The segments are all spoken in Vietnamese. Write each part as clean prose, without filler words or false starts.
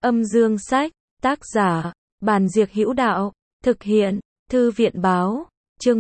Âm dương sách, tác giả, Bàn Diệc Hữu Đạo, thực hiện, Thư viện báo, chương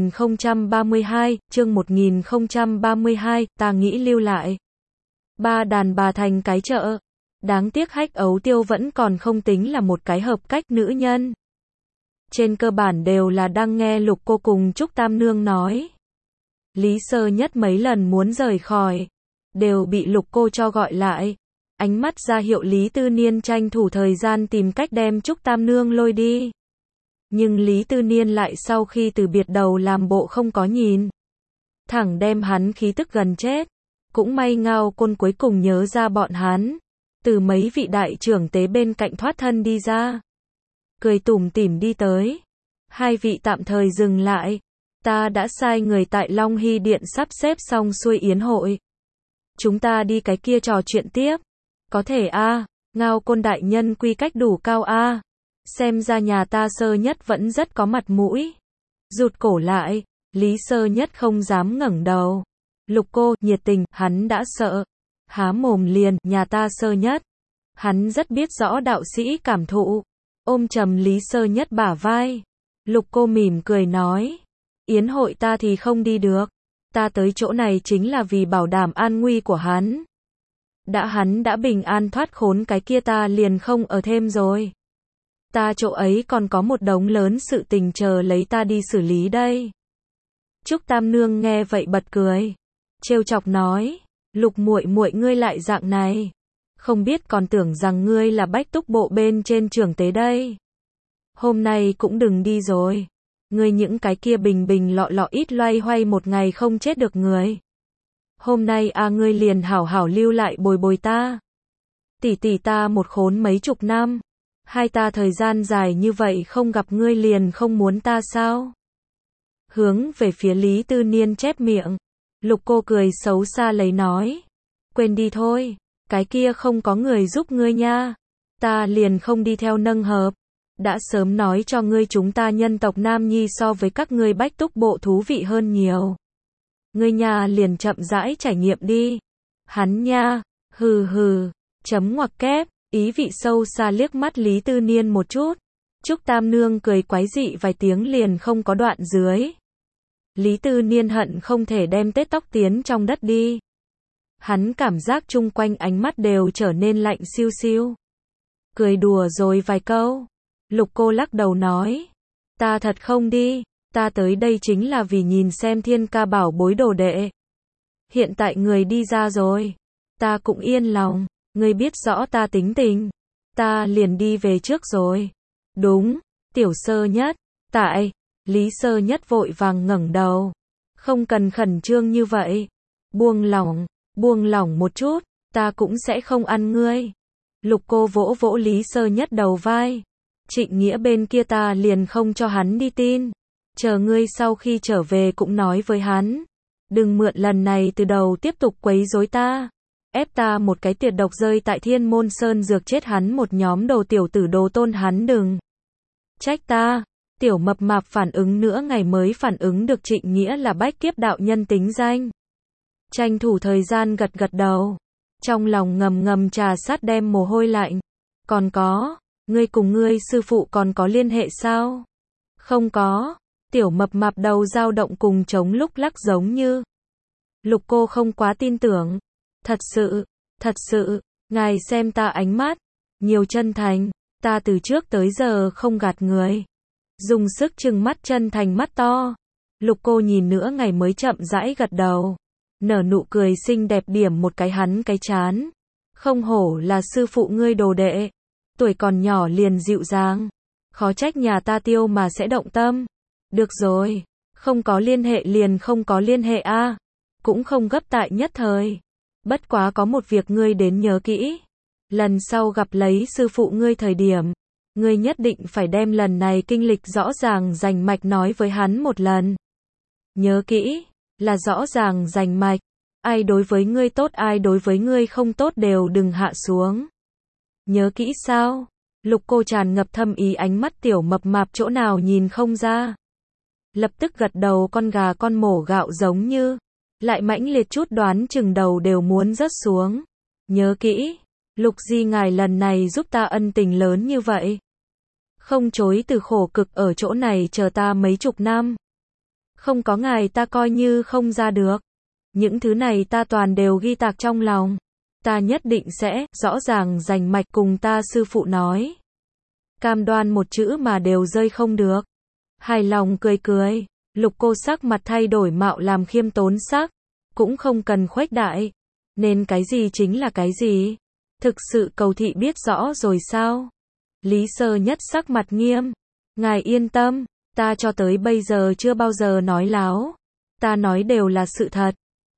1032, ta nghĩ lưu lại. Ba đàn bà thành cái chợ. Đáng tiếc Hách Ấu Tiêu vẫn còn không tính là một cái hợp cách nữ nhân. Trên cơ bản đều là đang nghe Lục cô cùng Trúc Tam Nương nói. Lý Sơ Nhất mấy lần muốn rời khỏi, đều bị Lục cô cho gọi lại. Ánh mắt ra hiệu Lý Tư Niên tranh thủ thời gian tìm cách đem Trúc Tam Nương lôi đi. Nhưng Lý Tư Niên lại sau khi từ biệt đầu làm bộ không có nhìn. Thẳng đem hắn khí tức gần chết. Cũng may Ngao Côn cuối cùng nhớ ra bọn hắn. Từ mấy vị đại trưởng tế bên cạnh thoát thân đi ra. Cười tủm tỉm đi tới. Hai vị tạm thời dừng lại. Ta đã sai người tại Long Hy Điện sắp xếp xong xuôi yến hội. Chúng ta đi cái kia trò chuyện tiếp. Có thể a, Ngao Côn đại nhân quy cách đủ cao a. Xem ra nhà ta Sơ Nhất vẫn rất có mặt mũi. Rụt cổ lại, Lý Sơ Nhất không dám ngẩng đầu. Lục cô, nhiệt tình, hắn đã sợ. Há mồm liền, nhà ta Sơ Nhất. Hắn rất biết rõ đạo sĩ cảm thụ. Ôm chầm Lý Sơ Nhất bả vai. Lục cô mỉm cười nói. Yến hội ta thì không đi được. Ta tới chỗ này chính là vì bảo đảm an nguy của hắn. Hắn đã bình an thoát khốn cái kia ta liền không ở thêm rồi. Ta chỗ ấy còn có một đống lớn sự tình chờ lấy ta đi xử lý đây. Trúc Tam Nương nghe vậy bật cười. Trêu chọc nói. Lục muội muội ngươi lại dạng này. Không biết còn tưởng rằng ngươi là Bách Túc bộ bên trên trưởng tế đây. Hôm nay cũng đừng đi rồi. Ngươi những cái kia bình bình lọ lọ ít loay hoay một ngày không chết được người. Hôm nay ngươi liền hảo hảo lưu lại bồi bồi ta. Tỷ tỷ ta một khốn mấy chục năm. Hai ta thời gian dài như vậy không gặp ngươi liền không muốn ta sao? Hướng về phía Lý Tư Niên chép miệng. Lục cô cười xấu xa lấy nói. Quên đi thôi. Cái kia không có người giúp ngươi nha. Ta liền không đi theo nâng hợp. Đã sớm nói cho ngươi chúng ta nhân tộc Nam Nhi so với các ngươi Bách Túc bộ thú vị hơn nhiều. Ngươi nha liền chậm rãi trải nghiệm đi. Hắn nha, hừ hừ, chấm ngoặc kép, ý vị sâu xa liếc mắt Lý Tư Niên một chút. Trúc Tam Nương cười quái dị vài tiếng liền không có đoạn dưới. Lý Tư Niên hận không thể đem tết tóc tiến trong đất đi. Hắn cảm giác chung quanh ánh mắt đều trở nên lạnh siêu siêu. Cười đùa rồi vài câu. Lục cô lắc đầu nói. Ta thật không đi. Ta tới đây chính là vì nhìn xem Thiên Ca bảo bối đồ đệ. Hiện tại người đi ra rồi. Ta cũng yên lòng. Ngươi biết rõ ta tính tình. Ta liền đi về trước rồi. Đúng, Tiểu Sơ Nhất. Tại, Lý Sơ Nhất vội vàng ngẩng đầu. Không cần khẩn trương như vậy. Buông lỏng một chút. Ta cũng sẽ không ăn ngươi. Lục cô vỗ vỗ Lý Sơ Nhất đầu vai. Trịnh Nghĩa bên kia ta liền không cho hắn đi tin. Chờ ngươi sau khi trở về cũng nói với hắn. Đừng mượn lần này từ đầu tiếp tục quấy rối ta. Ép ta một cái tiệt độc rơi tại Thiên Môn Sơn dược chết hắn một nhóm đồ tiểu tử đồ tôn hắn đừng. Trách ta. Tiểu mập mạp phản ứng nữa ngày mới phản ứng được Trịnh Nghĩa là bách kiếp đạo nhân tính danh. Tranh thủ thời gian gật gật đầu. Trong lòng ngầm ngầm trà sát đem mồ hôi lạnh. Còn có, ngươi cùng ngươi sư phụ còn có liên hệ sao? Không có. Tiểu mập mạp đầu dao động cùng chống lúc lắc giống như. Lục cô không quá tin tưởng. Thật sự, ngài xem ta ánh mắt. Nhiều chân thành, ta từ trước tới giờ không gạt người. Dùng sức trừng mắt chân thành mắt to. Lục cô nhìn nữa ngày mới chậm rãi gật đầu. Nở nụ cười xinh đẹp điểm một cái hắn cái chán. Không hổ là sư phụ ngươi đồ đệ. Tuổi còn nhỏ liền dịu dàng. Khó trách nhà ta Tiêu mà sẽ động tâm. Được rồi, không có liên hệ liền không có liên hệ a. Cũng không gấp tại nhất thời. Bất quá có một việc ngươi đến nhớ kỹ. Lần sau gặp lấy sư phụ ngươi thời điểm, ngươi nhất định phải đem lần này kinh lịch rõ ràng rành mạch nói với hắn một lần. Nhớ kỹ, là rõ ràng rành mạch. Ai đối với ngươi tốt ai đối với ngươi không tốt đều đừng hạ xuống. Nhớ kỹ sao? Lục cô tràn ngập thâm ý ánh mắt tiểu mập mạp chỗ nào nhìn không ra. Lập tức gật đầu con gà con mổ gạo giống như. Lại mãnh liệt chút đoán chừng đầu đều muốn rớt xuống. Nhớ kỹ. Lục Di ngài lần này giúp ta ân tình lớn như vậy. Không chối từ khổ cực ở chỗ này chờ ta mấy chục năm. Không có ngài ta coi như không ra được. Những thứ này ta toàn đều ghi tạc trong lòng. Ta nhất định sẽ rõ ràng rành mạch cùng ta sư phụ nói. Cam đoan một chữ mà đều rơi không được. Hài lòng cười cười, Lục cô sắc mặt thay đổi mạo làm khiêm tốn sắc. Cũng không cần khuếch đại. Nên cái gì chính là cái gì? Thực sự cầu thị biết rõ rồi sao? Lý Sơ Nhất sắc mặt nghiêm. Ngài yên tâm, ta cho tới bây giờ chưa bao giờ nói láo. Ta nói đều là sự thật.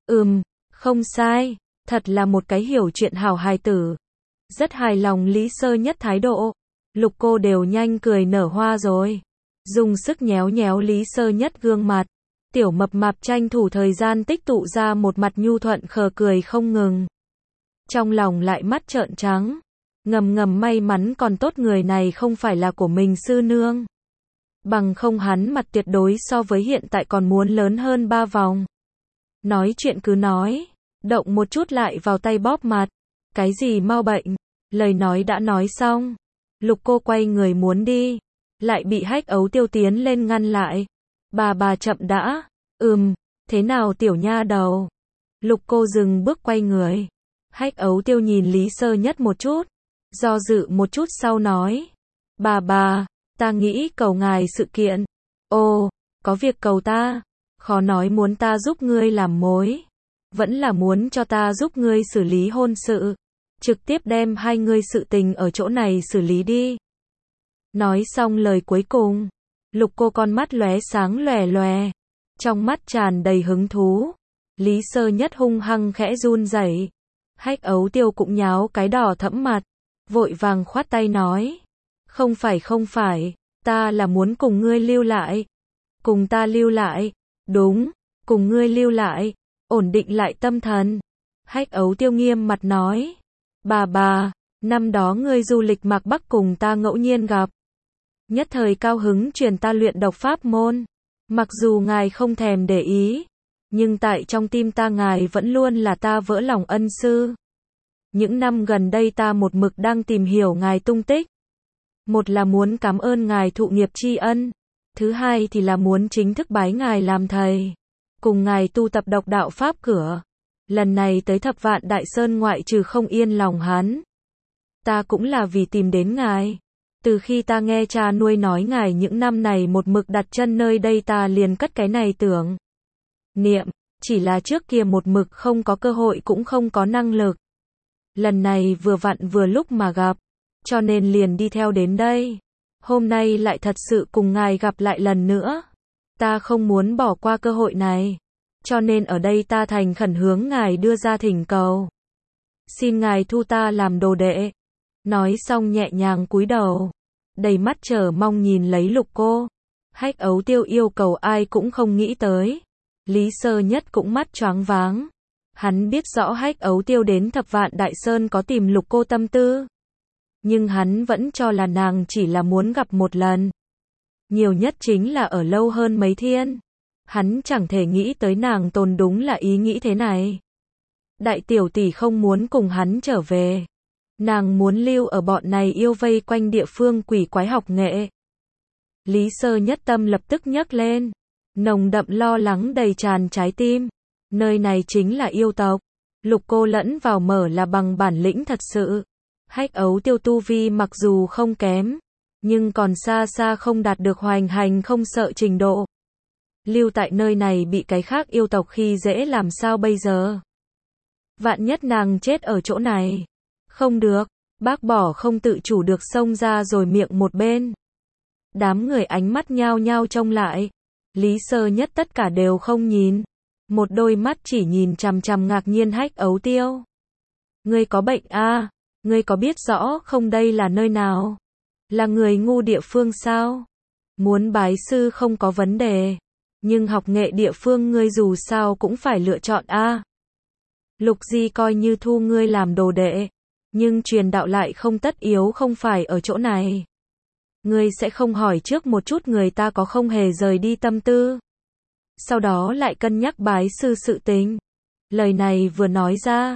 Không sai, thật là một cái hiểu chuyện hảo hài tử. Rất hài lòng Lý Sơ Nhất thái độ. Lục cô đều nhanh cười nở hoa rồi. Dùng sức nhéo nhéo Lý Sơ Nhất gương mặt. Tiểu mập mạp tranh thủ thời gian tích tụ ra một mặt nhu thuận khờ cười không ngừng. Trong lòng lại mắt trợn trắng. Ngầm ngầm may mắn còn tốt người này không phải là của mình sư nương. Bằng không hắn mặt tuyệt đối so với hiện tại còn muốn lớn hơn 3 vòng. Nói chuyện cứ nói. Động một chút lại vào tay bóp mặt. Cái gì mau bệnh. Lời nói đã nói xong. Lục cô quay người muốn đi. Lại bị Hách Ấu Tiêu tiến lên ngăn lại. Bà chậm đã. Thế nào tiểu nha đầu? Lục cô dừng bước quay người. Hách Ấu Tiêu nhìn Lý Sơ Nhất một chút. Do dự một chút sau nói. Bà, ta nghĩ cầu ngài sự kiện. Ồ, có việc cầu ta. Khó nói muốn ta giúp ngươi làm mối. Vẫn là muốn cho ta giúp ngươi xử lý hôn sự. Trực tiếp đem hai ngươi sự tình ở chỗ này xử lý đi. Nói xong lời cuối cùng. Lục cô con mắt lóe sáng lòe lòe. Trong mắt tràn đầy hứng thú. Lý Sơ Nhất hung hăng khẽ run rẩy. Hách Ấu Tiêu cũng nháo cái đỏ thẫm mặt. Vội vàng khoát tay nói. Không phải, ta là muốn cùng ngươi lưu lại. Cùng ta lưu lại. Đúng, cùng ngươi lưu lại. Ổn định lại tâm thần. Hách Ấu Tiêu nghiêm mặt nói. Bà, năm đó ngươi du lịch Mạc Bắc cùng ta ngẫu nhiên gặp. Nhất thời cao hứng truyền ta luyện độc pháp môn. Mặc dù ngài không thèm để ý. Nhưng tại trong tim ta ngài vẫn luôn là ta vỡ lòng ân sư. Những năm gần đây ta một mực đang tìm hiểu ngài tung tích. Một là muốn cảm ơn ngài thụ nghiệp tri ân. Thứ hai thì là muốn chính thức bái ngài làm thầy. Cùng ngài tu tập độc đạo pháp cửa. Lần này tới Thập Vạn Đại Sơn ngoại trừ không yên lòng hắn. Ta cũng là vì tìm đến ngài. Từ khi ta nghe cha nuôi nói ngài những năm này một mực đặt chân nơi đây ta liền cất cái này tưởng niệm. Chỉ là trước kia một mực không có cơ hội cũng không có năng lực. Lần này vừa vặn vừa lúc mà gặp. Cho nên liền đi theo đến đây. Hôm nay lại thật sự cùng ngài gặp lại lần nữa. Ta không muốn bỏ qua cơ hội này. Cho nên ở đây ta thành khẩn hướng ngài đưa ra thỉnh cầu. Xin ngài thu ta làm đồ đệ. Nói xong nhẹ nhàng cúi đầu. Đầy mắt chờ mong nhìn lấy Lục cô. Hách Ấu Tiêu yêu cầu ai cũng không nghĩ tới. Lý Sơ Nhất cũng mắt choáng váng. Hắn biết rõ Hách Ấu Tiêu đến Thập Vạn Đại Sơn có tìm Lục cô tâm tư. Nhưng hắn vẫn cho là nàng chỉ là muốn gặp một lần. Nhiều nhất chính là ở lâu hơn mấy thiên. Hắn chẳng thể nghĩ tới nàng tồn đúng là ý nghĩ thế này. Đại tiểu tỷ không muốn cùng hắn trở về. Nàng muốn lưu ở bọn này yêu vây quanh địa phương quỷ quái học nghệ. Lý Sơ Nhất tâm lập tức nhấc lên. Nồng đậm lo lắng đầy tràn trái tim. Nơi này chính là yêu tộc. Lục cô lẫn vào mở là bằng bản lĩnh thật sự. Hách Ấu Tiêu tu vi mặc dù không kém. Nhưng còn xa xa không đạt được hoành hành không sợ trình độ. Lưu tại nơi này bị cái khác yêu tộc khi dễ làm sao bây giờ? Vạn nhất nàng chết ở chỗ này. Không được, bác bỏ không tự chủ được xông ra rồi miệng một bên. Đám người ánh mắt nhao nhao trông lại. Lý Sơ Nhất tất cả đều không nhìn. Một đôi mắt chỉ nhìn chằm chằm ngạc nhiên Hách Ấu Tiêu. Ngươi có bệnh à? Ngươi có biết rõ không đây là nơi nào? Là người ngu địa phương sao? Muốn bái sư không có vấn đề. Nhưng học nghệ địa phương ngươi dù sao cũng phải lựa chọn a. Lục Di coi như thu ngươi làm đồ đệ. Nhưng truyền đạo lại không tất yếu không phải ở chỗ này. Ngươi sẽ không hỏi trước một chút người ta có không hề rời đi tâm tư. Sau đó lại cân nhắc bái sư sự tình. Lời này vừa nói ra.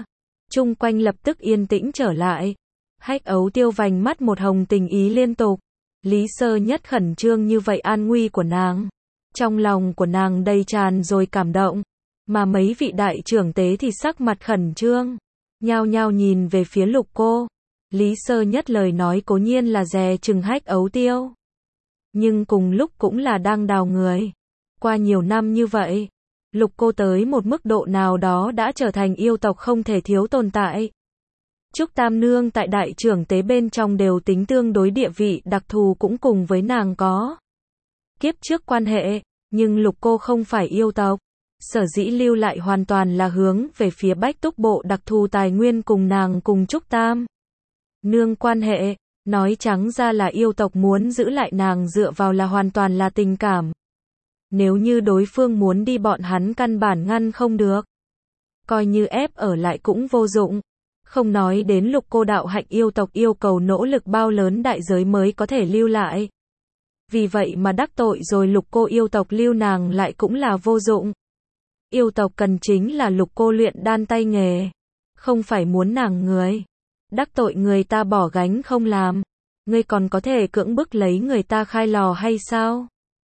chung quanh lập tức yên tĩnh trở lại. Hách Ấu Tiêu vành mắt một hồng tình ý liên tục. Lý Sơ Nhất khẩn trương như vậy an nguy của nàng. Trong lòng của nàng đầy tràn rồi cảm động. Mà mấy vị đại trưởng tế thì sắc mặt khẩn trương. Nhao nhao nhìn về phía Lục cô. Lý Sơ Nhất lời nói cố nhiên là dè chừng Hách Ấu Tiêu. Nhưng cùng lúc cũng là đang đào người. Qua nhiều năm như vậy, Lục cô tới một mức độ nào đó đã trở thành yêu tộc không thể thiếu tồn tại. Trúc Tam Nương tại đại trưởng tế bên trong đều tính tương đối địa vị đặc thù cũng cùng với nàng có kiếp trước quan hệ, nhưng Lục cô không phải yêu tộc. Sở dĩ lưu lại hoàn toàn là hướng về phía Bách Túc bộ đặc thù tài nguyên cùng nàng cùng Trúc Tam Nương quan hệ, nói trắng ra là yêu tộc muốn giữ lại nàng dựa vào là hoàn toàn là tình cảm. Nếu như đối phương muốn đi bọn hắn căn bản ngăn không được. Coi như ép ở lại cũng vô dụng. Không nói đến Lục cô đạo hạnh yêu tộc yêu cầu nỗ lực bao lớn đại giới mới có thể lưu lại. Vì vậy mà đắc tội rồi Lục cô yêu tộc lưu nàng lại cũng là vô dụng. Yêu tộc cần chính là Lục cô luyện đan tay nghề. Không phải muốn nàng người. Đắc tội người ta bỏ gánh không làm. Ngươi còn có thể cưỡng bức lấy người ta khai lò hay sao?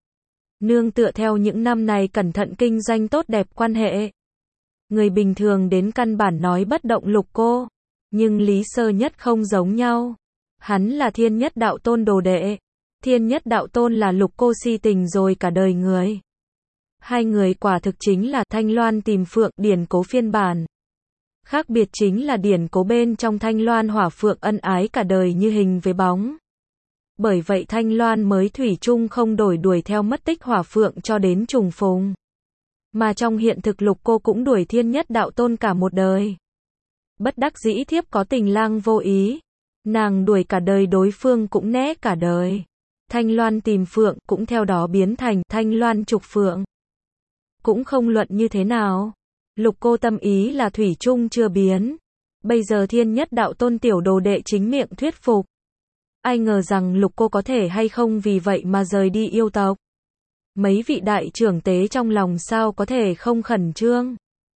Nương tựa theo những năm này cẩn thận kinh doanh tốt đẹp quan hệ. Người bình thường đến căn bản nói bất động Lục cô. Nhưng Lý Sơ Nhất không giống nhau. Hắn là Thiên Nhất Đạo Tôn đồ đệ. Thiên Nhất Đạo Tôn là Lục cô si tình rồi cả đời người. Hai người quả thực chính là Thanh Loan tìm Phượng điển cố phiên bản. Khác biệt chính là điển cố bên trong Thanh Loan Hỏa Phượng ân ái cả đời như hình với bóng. Bởi vậy Thanh Loan mới thủy chung không đổi đuổi theo mất tích Hỏa Phượng cho đến trùng phùng. Mà trong hiện thực Lục cô cũng đuổi Thiên Nhất Đạo Tôn cả một đời. Bất đắc dĩ thiếp có tình lang vô ý. Nàng đuổi cả đời đối phương cũng né cả đời. Thanh Loan tìm Phượng cũng theo đó biến thành Thanh Loan trục Phượng. Cũng không luận như thế nào. Lục cô tâm ý là thủy chung chưa biến. Bây giờ Thiên Nhất Đạo Tôn tiểu đồ đệ chính miệng thuyết phục. Ai ngờ rằng Lục cô có thể hay không vì vậy mà rời đi yêu tộc. Mấy vị đại trưởng tế trong lòng sao có thể không khẩn trương.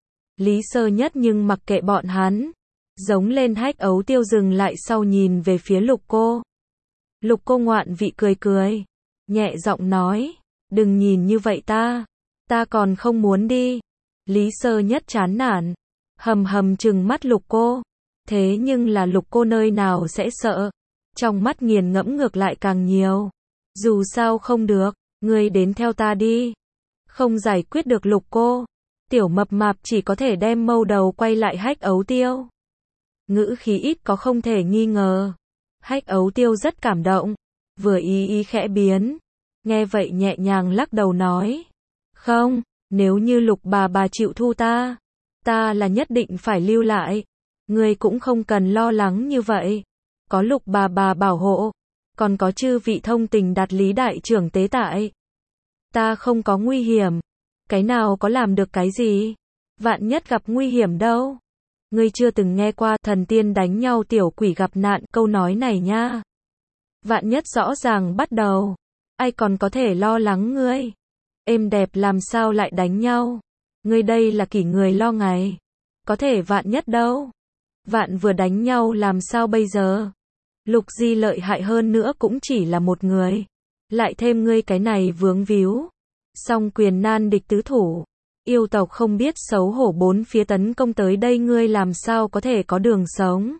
Lý Sơ Nhất nhưng mặc kệ bọn hắn. Giống lên Hách Ấu Tiêu dừng lại sau nhìn về phía Lục cô. Lục cô ngoạn vị cười cười. Nhẹ giọng nói. Đừng nhìn như vậy ta còn không muốn đi. Lý Sơ Nhất chán nản. Hầm hầm trừng mắt Lục cô. Thế nhưng là Lục cô nơi nào sẽ sợ. Trong mắt nghiền ngẫm ngược lại càng nhiều. Dù sao không được. Ngươi đến theo ta đi. Không giải quyết được Lục cô. Tiểu mập mạp chỉ có thể đem mâu đầu quay lại Hách Ấu Tiêu. Ngữ khí ít có không thể nghi ngờ. Hách Ấu Tiêu rất cảm động. Vừa ý khẽ biến. Nghe vậy nhẹ nhàng lắc đầu nói. Không, nếu như Lục bà chịu thu ta là nhất định phải lưu lại. Ngươi cũng không cần lo lắng như vậy. Có Lục bà bảo hộ. Còn có chư vị thông tình đạt lý đại trưởng tế tại. Ta không có nguy hiểm. Cái nào có làm được cái gì? Vạn nhất gặp nguy hiểm đâu. Ngươi chưa từng nghe qua thần tiên đánh nhau tiểu quỷ gặp nạn câu nói này nha. Vạn nhất rõ ràng bắt đầu. Ai còn có thể lo lắng ngươi. Êm đẹp làm sao lại đánh nhau. Ngươi đây là kỷ người lo ngày. Có thể vạn nhất đâu. Vạn vừa đánh nhau làm sao bây giờ. Lục Di lợi hại hơn nữa cũng chỉ là một người. Lại thêm ngươi cái này vướng víu. Song quyền nan địch tứ thủ. Yêu tộc không biết xấu hổ bốn phía tấn công tới đây ngươi làm sao có thể có đường sống.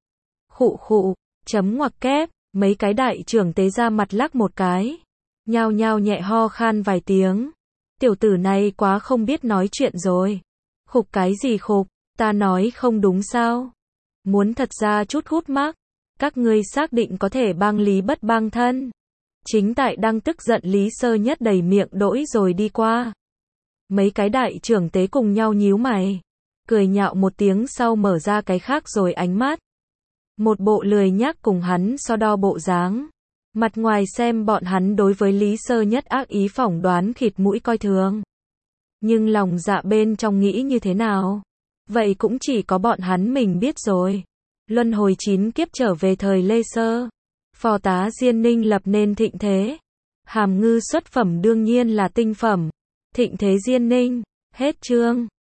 Khụ khụ, chấm ngoặc kép, mấy cái đại trưởng tế ra mặt lắc một cái. Nhao nhao nhẹ ho khan vài tiếng. Tiểu tử này quá không biết nói chuyện rồi. Khục cái gì khục, ta nói không đúng sao. Muốn thật ra chút hút mắc. Các ngươi xác định có thể bang lý bất bang thân. Chính tại đang tức giận Lý Sơ Nhất đầy miệng đỗi rồi đi qua. Mấy cái đại trưởng tế cùng nhau nhíu mày. Cười nhạo một tiếng sau mở ra cái khác rồi ánh mắt. Một bộ lười nhác cùng hắn so đo bộ dáng. Mặt ngoài xem bọn hắn đối với Lý Sơ Nhất ác ý phỏng đoán khịt mũi coi thường. Nhưng lòng dạ bên trong nghĩ như thế nào? Vậy cũng chỉ có bọn hắn mình biết rồi. Luân hồi 9 kiếp trở về thời Lê Sơ. Phò tá Diên Ninh lập nên thịnh thế. Hàm Ngư xuất phẩm đương nhiên là tinh phẩm. Thịnh thế Diên Ninh. Hết chương.